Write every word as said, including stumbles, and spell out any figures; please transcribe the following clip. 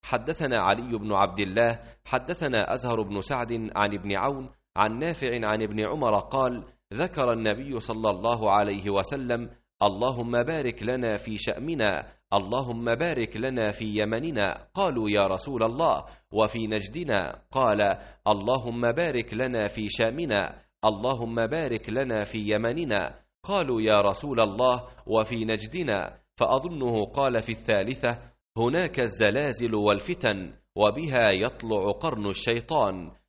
حدثنا علي بن عبد الله حدثنا أزهر بن سعد عن ابن عون عن نافع عن ابن عمر قال: ذكر النبي صلى الله عليه وسلم: اللهم بارك لنا في شأمنا، اللهم بارك لنا في يمننا. قالوا: يا رسول الله، وفي نجدنا؟ قال: اللهم بارك لنا في شامنا، اللهم بارك لنا في يمننا. قالوا: يا رسول الله، وفي نجدنا؟ فأظنه قال في الثالثة: هناك الزلازل والفتن، وبها يطلع قرن الشيطان.